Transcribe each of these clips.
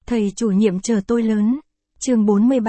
Thầy chủ nhiệm chờ tôi lớn. Chương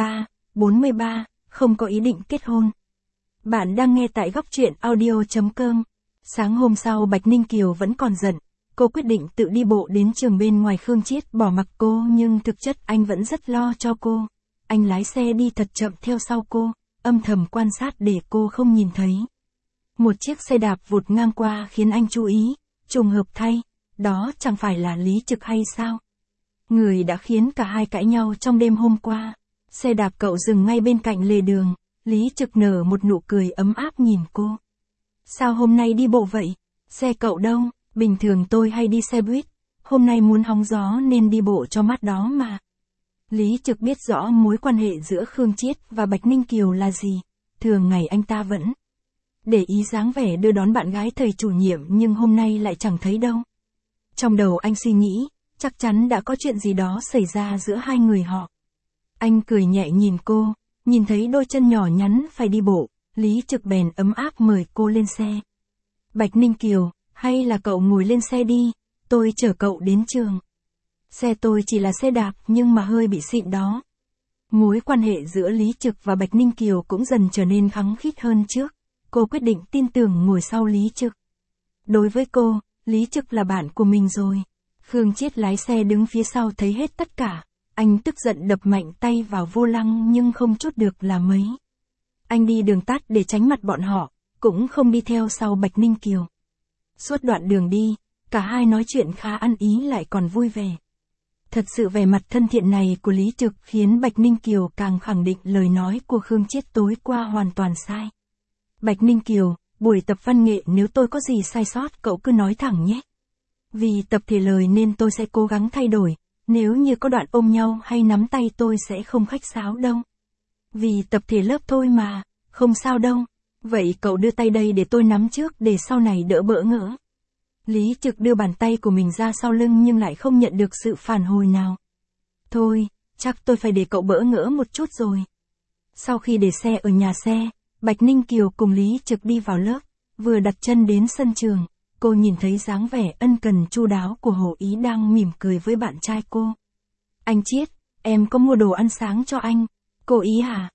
43, không có ý định kết hôn. Bạn đang nghe tại góc truyện audio.com. Sáng hôm sau Bạch Ninh Kiều vẫn còn giận. Cô quyết định tự đi bộ đến trường bên ngoài Khương Chiết bỏ mặc cô, nhưng thực chất anh vẫn rất lo cho cô. Anh lái xe đi thật chậm theo sau cô, âm thầm quan sát để cô không nhìn thấy. Một chiếc xe đạp vụt ngang qua khiến anh chú ý, trùng hợp thay, đó chẳng phải là Lý Trực hay sao? Người đã khiến cả hai cãi nhau trong đêm hôm qua. Xe đạp cậu dừng ngay bên cạnh lề đường, Lý Trực nở một nụ cười ấm áp nhìn cô. Sao hôm nay đi bộ vậy? Xe cậu đâu? Bình thường tôi hay đi xe buýt, hôm nay muốn hóng gió nên đi bộ cho mát đó mà. Lý Trực biết rõ mối quan hệ giữa Khương Chiết và Bạch Ninh Kiều là gì. Thường ngày anh ta vẫn để ý dáng vẻ đưa đón bạn gái thầy chủ nhiệm, nhưng hôm nay lại chẳng thấy đâu. Trong đầu anh suy nghĩ, chắc chắn đã có chuyện gì đó xảy ra giữa hai người họ. Anh cười nhẹ nhìn cô, nhìn thấy đôi chân nhỏ nhắn phải đi bộ, Lý Trực bèn ấm áp mời cô lên xe. Bạch Ninh Kiều, hay là cậu ngồi lên xe đi, tôi chở cậu đến trường. Xe tôi chỉ là xe đạp nhưng mà hơi bị xịn đó. Mối quan hệ giữa Lý Trực và Bạch Ninh Kiều cũng dần trở nên khăng khít hơn trước. Cô quyết định tin tưởng ngồi sau Lý Trực. Đối với cô, Lý Trực là bạn của mình rồi. Khương Chiết lái xe đứng phía sau thấy hết tất cả. Anh tức giận đập mạnh tay vào vô lăng nhưng không chút được là mấy. Anh đi đường tắt để tránh mặt bọn họ, cũng không đi theo sau Bạch Ninh Kiều. Suốt đoạn đường đi, cả hai nói chuyện khá ăn ý lại còn vui vẻ. Thật sự vẻ mặt thân thiện này của Lý Trực khiến Bạch Ninh Kiều càng khẳng định lời nói của Khương Chiết tối qua hoàn toàn sai. Bạch Ninh Kiều, buổi tập văn nghệ nếu tôi có gì sai sót cậu cứ nói thẳng nhé. Vì tập thể lời nên tôi sẽ cố gắng thay đổi, nếu như có đoạn ôm nhau hay nắm tay tôi sẽ không khách sáo đâu. Vì tập thể lớp thôi mà, không sao đâu. Vậy cậu đưa tay đây để tôi nắm trước để sau này đỡ bỡ ngỡ. Lý Trực đưa bàn tay của mình ra sau lưng nhưng lại không nhận được sự phản hồi nào. Thôi, chắc tôi phải để cậu bỡ ngỡ một chút rồi. Sau khi để xe ở nhà xe, Bạch Ninh Kiều cùng Lý Trực đi vào lớp, vừa đặt chân đến sân trường, cô nhìn thấy dáng vẻ ân cần chu đáo của Hồ Ý đang mỉm cười với bạn trai cô. Anh Chiết, em có mua đồ ăn sáng cho anh. Cô Ý hả?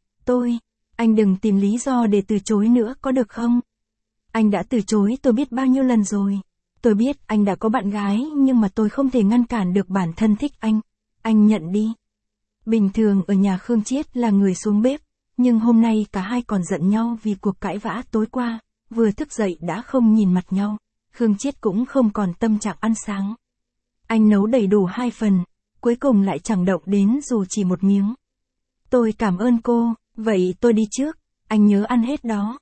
Anh đừng tìm lý do để từ chối nữa có được không? Anh đã từ chối tôi biết bao nhiêu lần rồi. Tôi biết anh đã có bạn gái nhưng mà tôi không thể ngăn cản được bản thân thích anh nhận đi. Bình thường ở nhà Khương Chiết là người xuống bếp, nhưng hôm nay cả hai còn giận nhau vì cuộc cãi vã tối qua, vừa thức dậy đã không nhìn mặt nhau, Khương Chiết cũng không còn tâm trạng ăn sáng. Anh nấu đầy đủ 2 phần, cuối cùng lại chẳng động đến dù chỉ một miếng. Tôi cảm ơn cô, vậy tôi đi trước, anh nhớ ăn hết đó.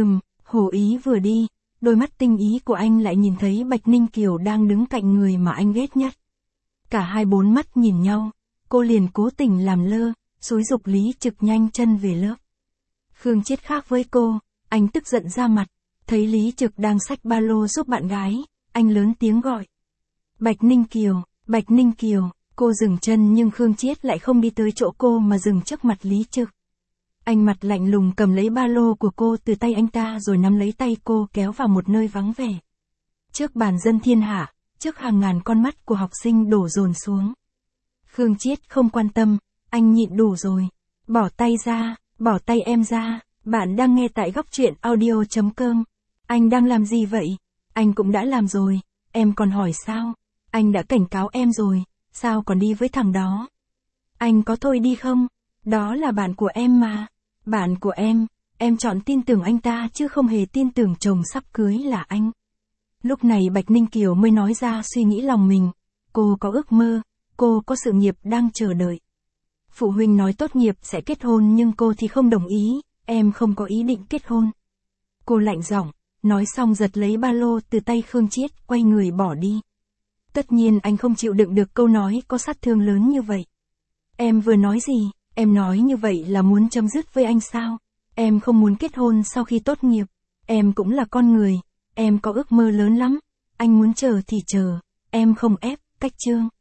Hồ Ý vừa đi, đôi mắt tinh ý của anh lại nhìn thấy Bạch Ninh Kiều đang đứng cạnh người mà anh ghét nhất. Cả hai bốn mắt nhìn nhau, cô liền cố tình làm lơ, xúi giục Lý Trực nhanh chân về lớp. Khương Chiết khác với cô, anh tức giận ra mặt, thấy Lý Trực đang xách ba lô giúp bạn gái, anh lớn tiếng gọi. Bạch Ninh Kiều, cô dừng chân nhưng Khương Chiết lại không đi tới chỗ cô mà dừng trước mặt Lý Trực. Anh mặt lạnh lùng cầm lấy ba lô của cô từ tay anh ta rồi nắm lấy tay cô kéo vào một nơi vắng vẻ. Trước bàn dân thiên hạ, trước hàng ngàn con mắt của học sinh đổ dồn xuống. Khương Chiết không quan tâm, anh nhịn đủ rồi. Bỏ tay em ra, bạn đang nghe tại góc truyện audio.com. Anh đang làm gì vậy? Anh cũng đã làm rồi, em còn hỏi sao? Anh đã cảnh cáo em rồi, sao còn đi với thằng đó? Anh có thôi đi không? Đó là bạn của em mà. Bạn của em chọn tin tưởng anh ta chứ không hề tin tưởng chồng sắp cưới là anh. Lúc này Bạch Ninh Kiều mới nói ra suy nghĩ lòng mình. Cô có ước mơ, cô có sự nghiệp đang chờ đợi. Phụ huynh nói tốt nghiệp sẽ kết hôn nhưng cô thì không đồng ý, em không có ý định kết hôn. Cô lạnh giọng, nói xong giật lấy ba lô từ tay Khương Chiết, quay người bỏ đi. Tất nhiên anh không chịu đựng được câu nói có sát thương lớn như vậy. Em vừa nói gì? Em nói như vậy là muốn chấm dứt với anh sao? Em không muốn kết hôn sau khi tốt nghiệp. Em cũng là con người. Em có ước mơ lớn lắm. Anh muốn chờ thì chờ. Em không ép, cách chương.